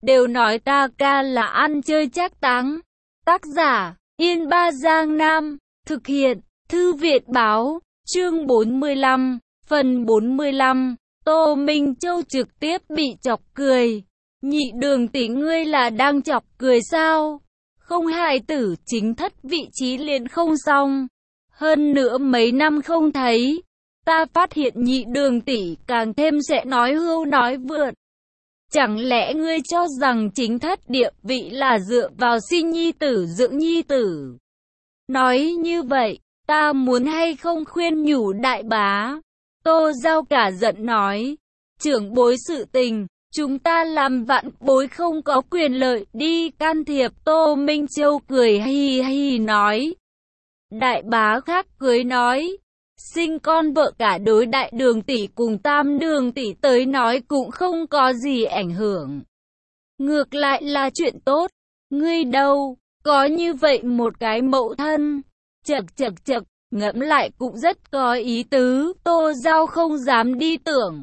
đều nói ta ca là ăn chơi trác táng. Tác giả, Yên Ba Giang Nam. Thực hiện, Thư viện Báo. Chương 45, phần 45. Tô Minh Châu trực tiếp bị chọc cười. Nhị Đường tỷ, ngươi là đang chọc cười sao? Không hài tử chính thất vị trí liền không xong. Hơn nữa mấy năm không thấy, ta phát hiện Nhị Đường tỷ càng thêm sẽ nói hưu nói vượt. Chẳng lẽ ngươi cho rằng chính thất địa vị là dựa vào sinh nhi tử dưỡng nhi tử? Nói như vậy, ta muốn hay không khuyên nhủ đại bá? Tô Giao cả giận nói, trưởng bối sự tình, chúng ta làm vạn bối không có quyền lợi đi can thiệp. Tô Minh Châu cười hi hi nói. Đại bá khác cười nói, sinh con vợ cả đối Đại Đường tỷ cùng Tam Đường tỷ tới nói cũng không có gì ảnh hưởng. Ngược lại là chuyện tốt. Ngươi đâu, có như vậy một cái mẫu thân. Chậc, ngẫm lại cũng rất có ý tứ. Tô Giao không dám đi tưởng.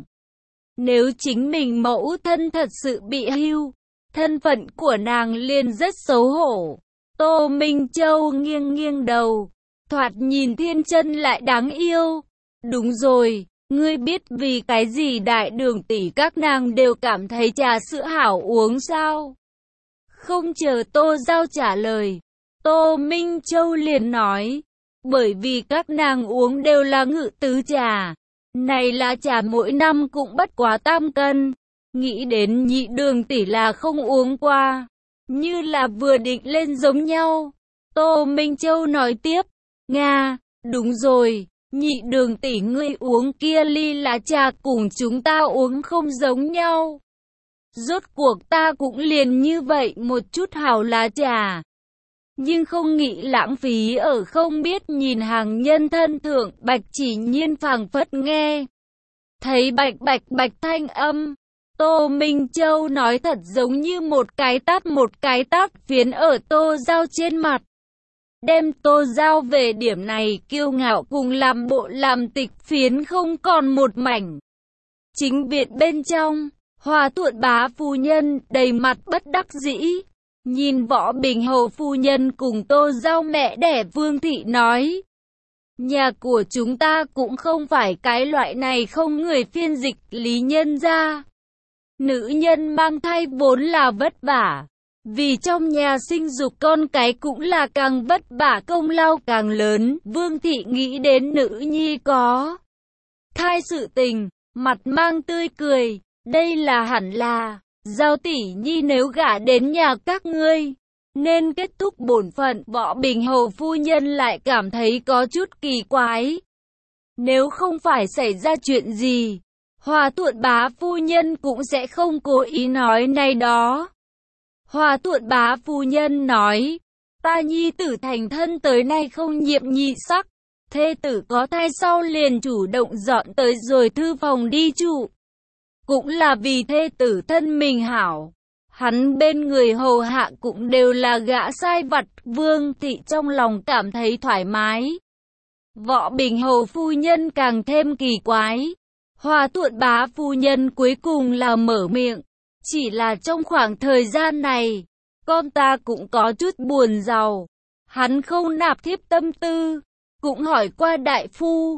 Nếu chính mình mẫu thân thật sự bị hưu, thân phận của nàng liền rất xấu hổ. Tô Minh Châu nghiêng đầu, thoạt nhìn thiên chân lại đáng yêu. Đúng rồi, ngươi biết vì cái gì Đại Đường tỷ các nàng đều cảm thấy trà sữa hảo uống sao? Không chờ Tô Giao trả lời, Tô Minh Châu liền nói, bởi vì các nàng uống đều là ngự tứ trà. Này là trà mỗi năm cũng bất quá 8 cân. Nghĩ đến Nhị Đường tỷ là không uống qua, như là vừa định lên giống nhau. Tô Minh Châu nói tiếp, Nga, đúng rồi, Nhị Đường tỷ ngươi uống kia ly lá trà cùng chúng ta uống không giống nhau. Rốt cuộc ta cũng liền như vậy một chút hảo lá trà, nhưng không nghĩ lãng phí ở không biết nhìn hàng nhân thân thượng. Bạch Chỉ Nhiên phảng phất nghe thấy bạch thanh âm. Tô Minh Châu nói thật giống như một cái tát phiến ở Tô Giao trên mặt, đem Tô Giao về điểm này kiêu ngạo cùng làm bộ làm tịch phiến không còn một mảnh. Chính viện bên trong, Hòa Thuận bá phu nhân đầy mặt bất đắc dĩ, nhìn Võ Bình Hầu phu nhân cùng Tô Giao mẹ đẻ Vương thị nói, nhà của chúng ta cũng không phải cái loại này không người phiên dịch lý nhân ra. Nữ nhân mang thai vốn là vất vả, vì trong nhà sinh dục con cái cũng là càng vất vả, công lao càng lớn. Vương thị nghĩ đến nữ nhi có thai sự tình, mặt mang tươi cười, đây là hẳn là, Giao tỷ nhi nếu gả đến nhà các ngươi, nên kết thúc bổn phận. Võ Bình Hầu phu nhân lại cảm thấy có chút kỳ quái. Nếu không phải xảy ra chuyện gì, Hòa Thuận bá phu nhân cũng sẽ không cố ý nói này đó. Hòa Thuận bá phu nhân nói, ta nhi tử thành thân tới nay không nhiệm nhị sắc, thê tử có thai sau liền chủ động dọn tới rồi thư phòng đi trụ. Cũng là vì thê tử thân mình hảo, hắn bên người hầu hạ cũng đều là gã sai vặt. Vương thị trong lòng cảm thấy thoải mái. Võ Bình Hầu phu nhân càng thêm kỳ quái. Hòa Thuận bá phu nhân cuối cùng là mở miệng, chỉ là trong khoảng thời gian này, con ta cũng có chút buồn giàu. Hắn không nạp thiếp tâm tư, cũng hỏi qua đại phu,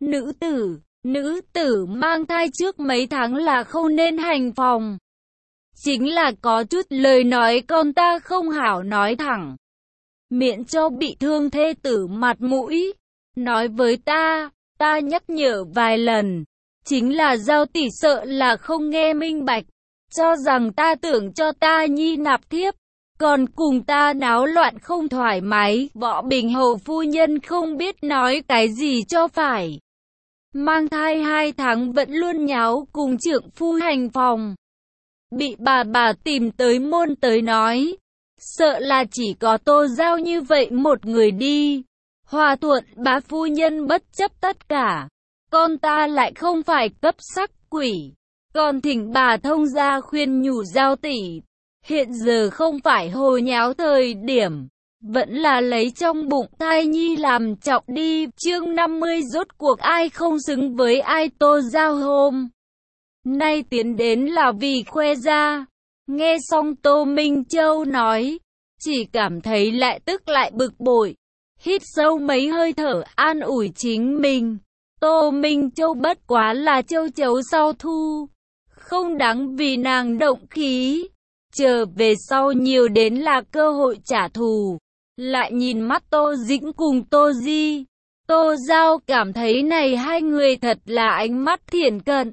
nữ tử mang thai trước mấy tháng là không nên hành phòng. Chính là có chút lời nói con ta không hảo nói thẳng, miễn cho bị thương thê tử mặt mũi. Nói với ta nhắc nhở vài lần, chính là Giao tỷ sợ là không nghe minh bạch, cho rằng ta tưởng cho ta nhi nạp thiếp, còn cùng ta náo loạn không thoải mái. Võ Bình Hầu phu nhân không biết nói cái gì cho phải. Mang thai 2 tháng vẫn luôn nháo cùng trượng phu hành phòng. Bị bà tìm tới môn tới nói, sợ là chỉ có Tô Giao như vậy một người đi. Hòa Thuận bá phu nhân bất chấp tất cả, con ta lại không phải cấp sắc quỷ, còn thỉnh bà thông gia khuyên nhủ Giao tỷ, hiện giờ không phải hồ nháo thời điểm, vẫn là lấy trong bụng thai nhi làm trọng đi. Chương 50 rốt cuộc ai không xứng với ai. Tô Giao hôm nay tiến đến là vì khoe ra, Nghe xong Tô Minh Châu nói, chỉ cảm thấy lại tức lại bực bội. Hít sâu mấy hơi thở an ủi chính mình. Tô Minh Châu bất quá là châu chấu sau thu, không đáng vì nàng động khí. Chờ về sau nhiều đến là cơ hội trả thù. Lại nhìn mắt Tô Dĩnh cùng Tô Di, Tô Giao cảm thấy này hai người thật là ánh mắt thiển cận.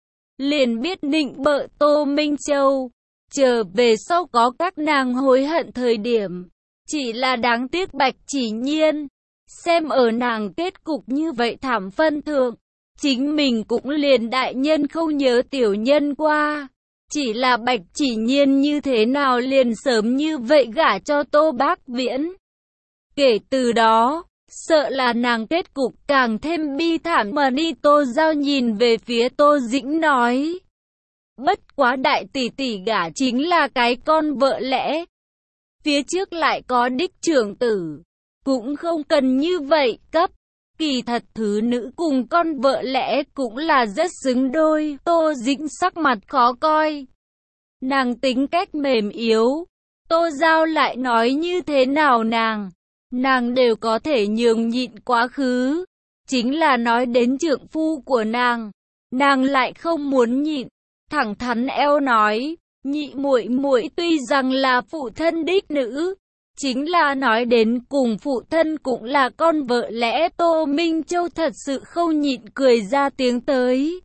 Liền biết nịnh bợ Tô Minh Châu. Chờ về sau có các nàng hối hận thời điểm. Chỉ là đáng tiếc Bạch Chỉ Nhiên. Xem ở nàng kết cục như vậy thảm phân thượng. Chính mình cũng liền đại nhân không nhớ tiểu nhân qua. Chỉ là Bạch Chỉ Nhiên như thế nào liền sớm như vậy gả cho Tô Bác Viễn. Kể từ đó, sợ là nàng kết cục càng thêm bi thảm mà đi. Tô Giao nhìn về phía Tô Dĩnh nói. Bất quá đại tỷ tỷ gả chính là cái con vợ lẽ. Phía trước lại có đích trưởng tử. Cũng không cần như vậy cấp. Kỳ thật thứ nữ cùng con vợ lẽ cũng là rất xứng đôi. Tô Dĩnh sắc mặt khó coi. Nàng tính cách mềm yếu. Tô Giao lại nói như thế nào nàng đều có thể nhường nhịn quá khứ. Chính là nói đến trượng phu của nàng lại không muốn nhịn. Thẳng thắn eo nói, nhị muội muội tuy rằng là phụ thân đích nữ, chính là nói đến cùng phụ thân cũng là con vợ lẽ. Tô Minh Châu thật sự không nhịn cười ra tiếng tới.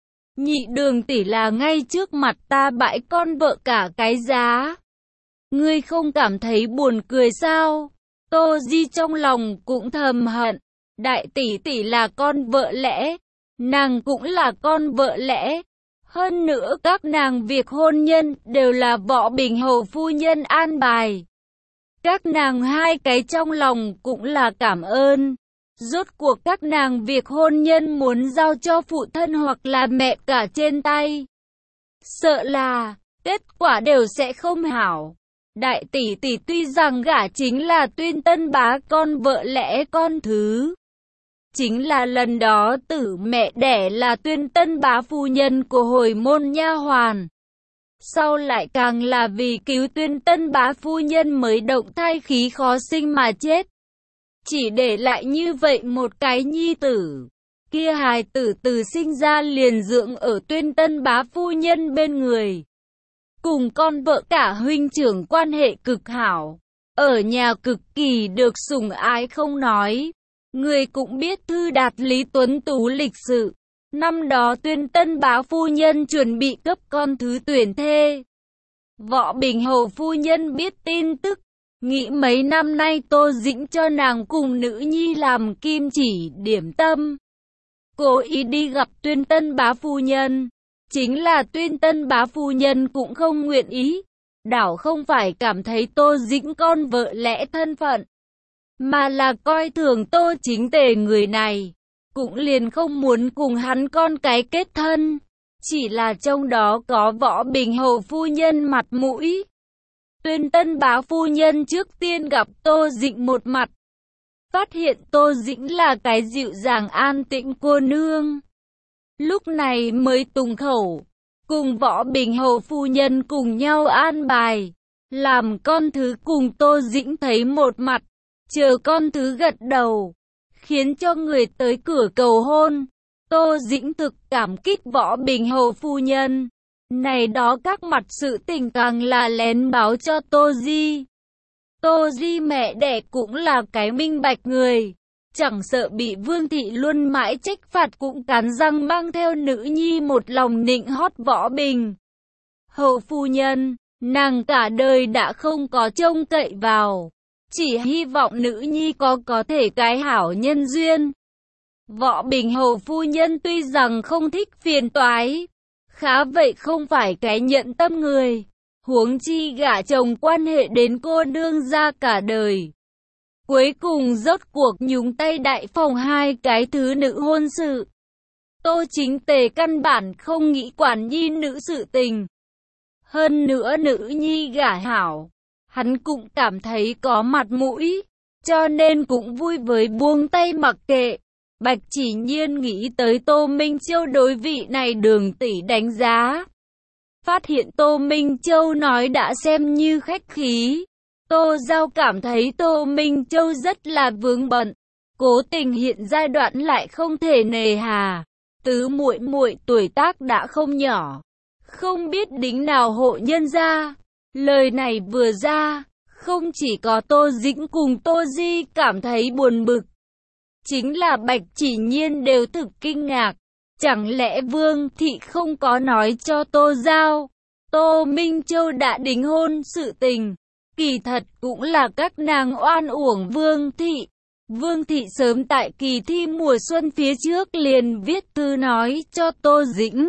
Nhị đường tỷ là ngay trước mặt ta bãi con vợ cả cái giá. Ngươi không cảm thấy buồn cười sao? Tô Di trong lòng cũng thầm hận. Đại tỷ tỷ là con vợ lẽ, nàng cũng là con vợ lẽ. Hơn nữa các nàng việc hôn nhân đều là Võ Bình Hầu phu nhân an bài. Các nàng hai cái trong lòng cũng là cảm ơn. Rốt cuộc các nàng việc hôn nhân muốn giao cho phụ thân hoặc là mẹ cả trên tay. Sợ là kết quả đều sẽ không hảo. Đại tỷ tỷ tuy rằng gả chính là Tuyên Tân Bá con vợ lẽ con thứ. Chính là lần đó tử mẹ đẻ là Tuyên Tân Bá phu nhân của hồi môn nha hoàn. Sau lại càng là vì cứu Tuyên Tân Bá phu nhân mới động thai khí khó sinh mà chết. Chỉ để lại như vậy một cái nhi tử. Kia hài tử từ sinh ra liền dưỡng ở Tuyên Tân Bá phu nhân bên người. Cùng con vợ cả huynh trưởng quan hệ cực hảo. Ở nhà cực kỳ được sủng ái không nói. Người cũng biết thư đạt Lý Tuấn Tú lịch sự. Năm đó Tuyên Tân Bá phu nhân chuẩn bị cấp con thứ tuyển thê. Võ Bình Hầu phu nhân biết tin tức. Nghĩ mấy năm nay Tô Dĩnh cho nàng cùng nữ nhi làm kim chỉ điểm tâm. Cố ý đi gặp Tuyên Tân Bá phu nhân. Chính là Tuyên Tân Bá phu nhân cũng không nguyện ý. Đảo không phải cảm thấy Tô Dĩnh con vợ lẽ thân phận, mà là coi thường Tô Chính Tề người này. Cũng liền không muốn cùng hắn con cái kết thân. Chỉ là trong đó có Võ Bình Hầu phu nhân mặt mũi. Tuyên Tân Bá phu nhân trước tiên gặp Tô Dĩnh một mặt. Phát hiện Tô Dĩnh là cái dịu dàng an tĩnh cô nương. Lúc này mới tùng khẩu. Cùng Võ Bình Hầu phu nhân cùng nhau an bài. Làm con thứ cùng Tô Dĩnh thấy một mặt. Chờ con thứ gật đầu. Khiến cho người tới cửa cầu hôn. Tô Dĩnh thực cảm kích Võ Bình Hầu phu nhân. Này đó các mặt sự tình càng là lén báo cho Tô Di. Tô Di mẹ đẻ cũng là cái minh bạch người. Chẳng sợ bị Vương Thị luôn mãi trách phạt cũng cắn răng mang theo nữ nhi một lòng nịnh hót Võ Bình Hầu phu nhân. Nàng cả đời đã không có trông cậy vào. Chỉ hy vọng nữ nhi có thể cái hảo nhân duyên. Võ Bình Hầu phu nhân tuy rằng không thích phiền toái, khá vậy không phải cái nhận tâm người. Huống chi gả chồng quan hệ đến cô nương ra cả đời. Cuối cùng rốt cuộc nhúng tay đại phòng hai cái thứ nữ hôn sự. Tô Chính Tề căn bản không nghĩ quản nhi nữ sự tình. Hơn nữa nữ nhi gả hảo, hắn cũng cảm thấy có mặt mũi, cho nên cũng vui với buông tay mặc kệ. Bạch Chỉ Nhiên nghĩ tới Tô Minh Châu đối vị này đường tỷ đánh giá. Phát hiện Tô Minh Châu nói đã xem như khách khí. Tô Giao cảm thấy Tô Minh Châu rất là vướng bận, cố tình hiện giai đoạn lại không thể nề hà. Tứ muội muội tuổi tác đã không nhỏ, không biết đính nào hộ nhân gia. Lời này vừa ra, không chỉ có Tô Dĩnh cùng Tô Di cảm thấy buồn bực, chính là Bạch Chỉ Nhiên đều thực kinh ngạc. Chẳng lẽ Vương thị không có nói cho Tô Giao, Tô Minh Châu đã đính hôn sự tình? Kỳ thật cũng là các nàng oan uổng Vương thị. Vương thị sớm tại kỳ thi mùa xuân phía trước liền viết thư nói cho Tô Dĩnh,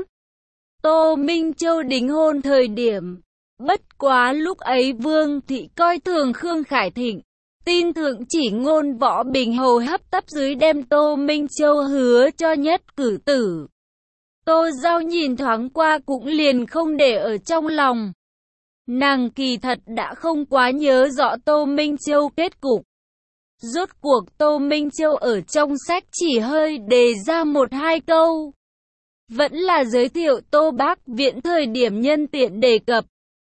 Tô Minh Châu đính hôn thời điểm. Bất quá lúc ấy Vương thị coi thường Khương Khải Thịnh, tin thượng chỉ ngôn Võ Bình Hầu hấp tấp dưới đem Tô Minh Châu hứa cho nhất cử tử. Tô Giao nhìn thoáng qua cũng liền không để ở trong lòng. Nàng kỳ thật đã không quá nhớ rõ Tô Minh Châu kết cục. Rốt cuộc Tô Minh Châu ở trong sách chỉ hơi đề ra một hai câu. Vẫn là giới thiệu Tô Bác Viện thời điểm nhân tiện đề cập.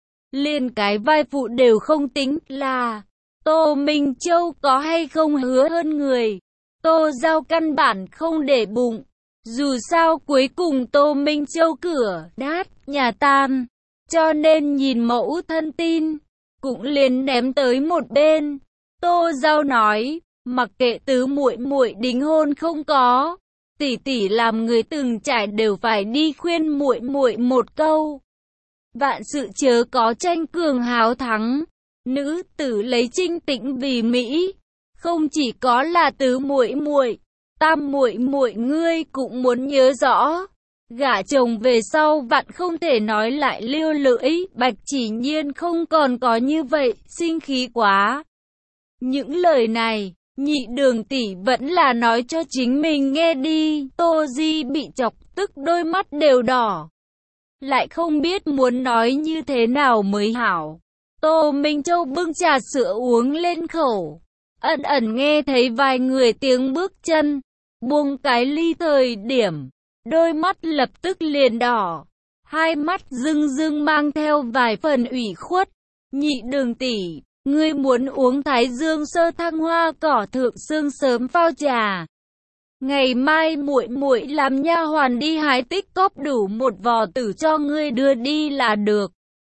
Liền cái vai phụ đều không tính là Tô Minh Châu có hay không hứa hơn người. Tô Giao căn bản không để bụng. Dù sao cuối cùng Tô Minh Châu cửa đát nhà tan, cho nên nhìn mẫu thân tin, cũng liền ném tới một bên. Tô Giao nói, mặc kệ tứ muội muội đính hôn không có, tỷ tỷ làm người từng trải đều phải đi khuyên muội muội một câu. Vạn sự chớ có tranh cường háo thắng, nữ tử lấy trinh tĩnh vì mỹ, không chỉ có là tứ muội muội, tam muội muội ngươi cũng muốn nhớ rõ. Gả chồng về sau vạn không thể nói lại liêu lưỡi. Bạch Chỉ Nhiên không còn có như vậy, sinh khí quá. Những lời này, nhị đường tỷ vẫn là nói cho chính mình nghe đi. Tô Di bị chọc tức đôi mắt đều đỏ, lại không biết muốn nói như thế nào mới hảo. Tô Minh Châu bưng trà sữa uống lên khẩu, ẩn ẩn nghe thấy vài người tiếng bước chân, buông cái ly thời điểm, đôi mắt lập tức liền đỏ, hai mắt rưng rưng mang theo vài phần ủy khuất. Nhị đường tỷ, ngươi muốn uống Thái Dương sơ thăng hoa cỏ thượng sương sớm phao trà. Ngày mai muội muội làm nha hoàn đi hái tích cóp đủ một vò tử cho ngươi đưa đi là được.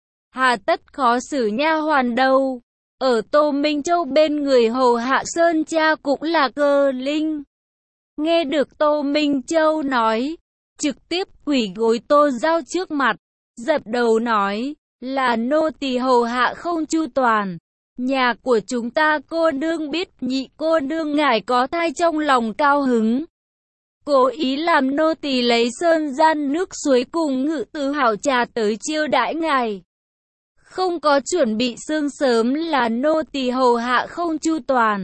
Hà tất khó xử nha hoàn đâu. Ở Tô Minh Châu bên người hầu hạ Sơn cha cũng là Cơ Linh. Nghe được Tô Minh Châu nói, trực tiếp quỳ gối Tô Giao trước mặt, dập đầu nói, là nô tỳ hầu hạ không chu toàn. Nhà của chúng ta cô nương biết nhị cô nương ngài có thai trong lòng cao hứng, cố ý làm nô tỳ lấy sơn gian nước suối cùng ngự tứ hảo trà tới chiêu đãi ngài. Không có chuẩn bị sương sớm là nô tỳ hầu hạ không chu toàn.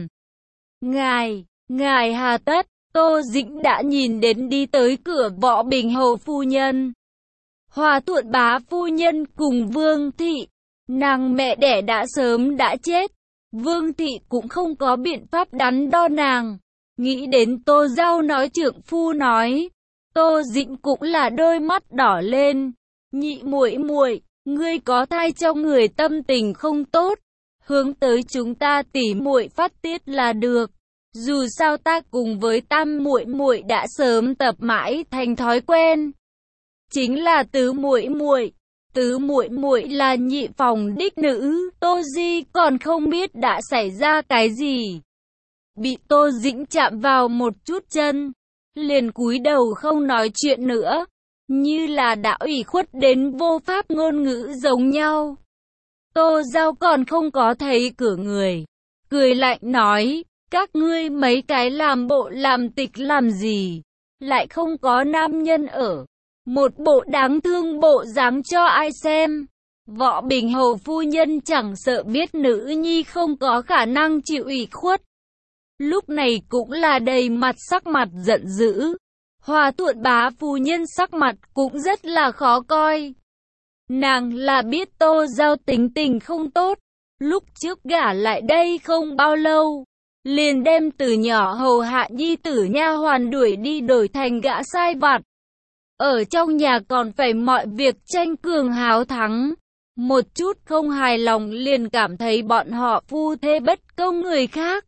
Ngài hà tất. Tô Dĩnh đã nhìn đến đi tới cửa Võ Bình Hầu phu nhân, Hòa Thuận bá phu nhân cùng Vương thị. Nàng mẹ đẻ đã sớm đã chết, Vương thị cũng không có biện pháp đắn đo nàng. Nghĩ đến Tô Giao nói trượng phu nói, Tô Dĩnh cũng là đôi mắt đỏ lên. Nhị muội muội, ngươi có thai trong người tâm tình không tốt, hướng tới chúng ta tỉ muội phát tiết là được. Dù sao ta cùng với tam muội muội đã sớm tập mãi thành thói quen. Chính là tứ muội muội là nhị phòng đích nữ. Tô Di còn không biết đã xảy ra cái gì, bị Tô Dĩnh chạm vào một chút chân, liền cúi đầu không nói chuyện nữa, như là đã ủy khuất đến vô pháp ngôn ngữ giống nhau. Tô Giao còn không có thấy cửa người, cười lạnh nói, các ngươi mấy cái làm bộ làm tịch làm gì, lại không có nam nhân ở, một bộ đáng thương bộ dáng cho ai xem. Võ Bình Hầu phu nhân chẳng sợ biết nữ nhi không có khả năng chịu ủy khuất, lúc này cũng là đầy mặt sắc mặt giận dữ. Hòa Thuận bá phu nhân sắc mặt cũng rất là khó coi. Nàng là biết Tô Giao tính tình không tốt, lúc trước gả lại đây không bao lâu, liền đem từ nhỏ hầu hạ nhi tử nha hoàn đuổi đi đổi thành gã sai vặt. ở trong nhà còn phải mọi việc tranh cường háo thắng. Một chút không hài lòng liền cảm thấy bọn họ phu thê bất công người khác.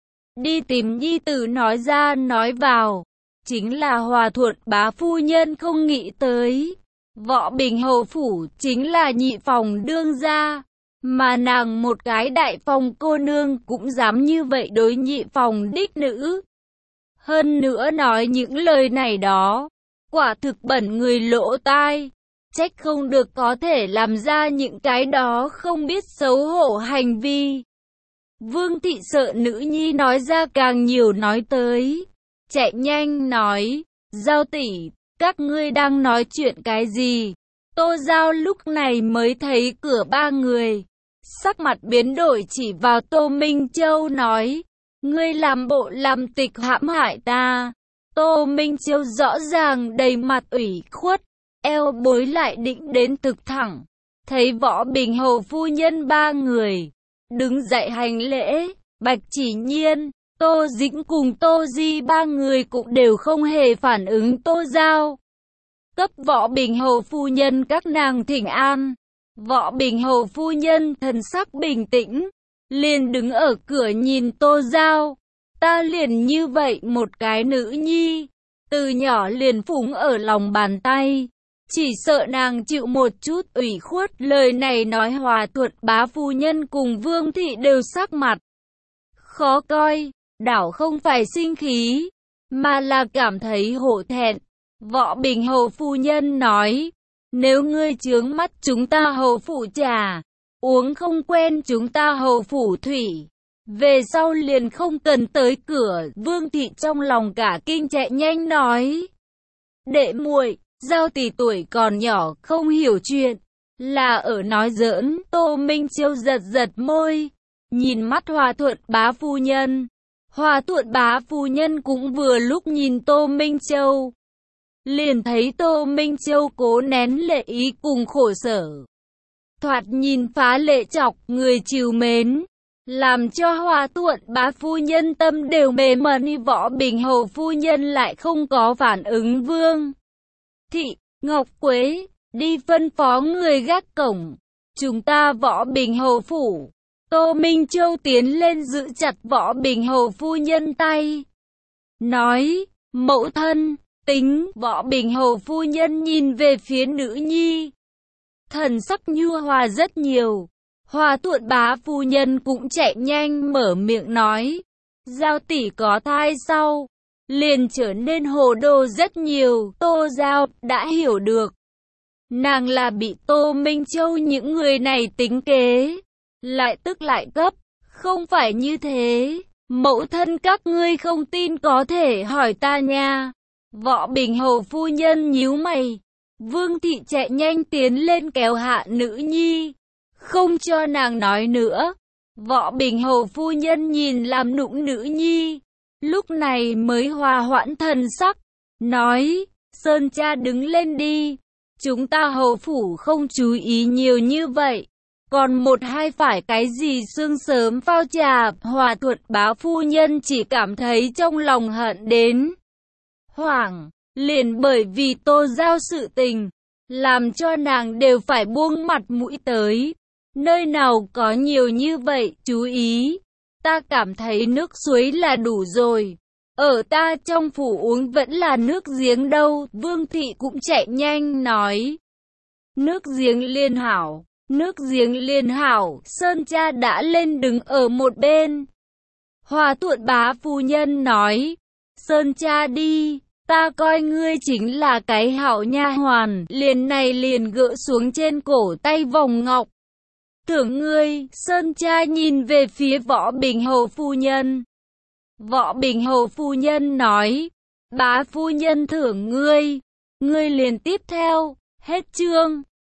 Đi tìm nhi tử nói ra nói vào. Chính là Hòa Thuận bá phu nhân không nghĩ tới. Võ Bình hầu phủ chính là nhị phòng đương gia. Mà nàng một cái đại phòng cô nương cũng dám như vậy đối nhị phòng đích nữ. Hơn nữa nói những lời này đó, quả thực bẩn người lỗ tai. Trách không được có thể làm ra những cái đó không biết xấu hổ hành vi. Vương thị sợ nữ nhi nói ra càng nhiều nói tới. Chạy nhanh nói, Giao tỷ, các ngươi đang nói chuyện cái gì? Tô Giao lúc này mới thấy cửa ba người. Sắc mặt biến đổi chỉ vào Tô Minh Châu nói, ngươi làm bộ làm tịch hãm hại ta. Tô Minh Châu rõ ràng đầy mặt ủy khuất, eo bối lại định đến thực thẳng. Thấy Võ Bình hầu phu nhân ba người, đứng dậy hành lễ, Bạch Chỉ Nhiên, Tô Dĩnh cùng Tô Di ba người cũng đều không hề phản ứng Tô Giao. Cấp Võ Bình hầu phu nhân các nàng thỉnh an. Võ Bình hầu phu nhân thần sắc bình tĩnh, liền đứng ở cửa nhìn Tô Giao. Ta liền như vậy một cái nữ nhi, từ nhỏ liền phụng ở lòng bàn tay. Chỉ sợ nàng chịu một chút ủy khuất. Lời này nói Hòa Thuận bá phu nhân cùng Vương thị đều sắc mặt khó coi, đảo không phải sinh khí, mà là cảm thấy hổ thẹn. Võ Bình hầu phu nhân nói, nếu ngươi chướng mắt chúng ta hầu phủ trà, uống không quen chúng ta hầu phủ thủy, về sau liền không cần tới cửa. Vương thị trong lòng cả kinh chạy nhanh nói, đệ muội, Giao tỷ tuổi còn nhỏ không hiểu chuyện, là ở nói giỡn. Tô Minh Chiêu giật giật môi, nhìn mắt Hòa Thuận bá phu nhân. Hòa Thuận bá phu nhân cũng vừa lúc nhìn Tô Minh Châu, liền thấy Tô Minh Châu cố nén lệ ý cùng khổ sở, thoạt nhìn phá lệ chọc người trìu mến, làm cho Hòa Thuận bá phu nhân tâm đều mềm mẩn. Võ Bình hầu phu nhân lại không có phản ứng. Vương thị, Ngọc Quế, đi phân phó người gác cổng, chúng ta Võ Bình hầu phủ. Tô Minh Châu tiến lên giữ chặt Võ Bình hầu phu nhân tay, nói, mẫu thân, tính. Võ Bình hầu phu nhân nhìn về phía nữ nhi, thần sắc nhu hòa rất nhiều. Hòa Thuận bá phu nhân cũng chạy nhanh mở miệng nói, Giao tỷ có thai sau, liền trở nên hồ đồ rất nhiều. Tô Giao đã hiểu được, nàng là bị Tô Minh Châu những người này tính kế, lại tức lại gấp. Không phải như thế, mẫu thân các ngươi không tin có thể hỏi ta nha. Võ Bình hầu phu nhân nhíu mày. Vương thị chạy nhanh tiến lên kéo hạ nữ nhi, không cho nàng nói nữa. Võ Bình hầu phu nhân nhìn làm nũng nữ nhi, lúc này mới hòa hoãn thần sắc, nói, Sơn cha đứng lên đi, chúng ta hầu phủ không chú ý nhiều như vậy, còn một hai phải cái gì sương sớm phao trà. Hòa Thuận bá phu nhân chỉ cảm thấy trong lòng hận đến hoảng, liền bởi vì Tô Giao sự tình, làm cho nàng đều phải buông mặt mũi tới. Nơi nào có nhiều như vậy chú ý, ta cảm thấy nước suối là đủ rồi, ở ta trong phủ uống vẫn là nước giếng đâu. Vương thị cũng chạy nhanh nói, nước giếng liên hảo, nước giếng liên hảo. Sơn cha đã lên đứng ở một bên. Hòa Thuận bá phu nhân nói, Sơn cha đi, ta coi ngươi chính là cái hảo nha hoàn. Liền này liền gỡ xuống trên cổ tay vòng ngọc, thưởng ngươi. Sơn cha nhìn về phía Võ Bình hầu phu nhân. Võ Bình hầu phu nhân nói, bá phu nhân thưởng ngươi, ngươi liền tiếp theo. Hết chương.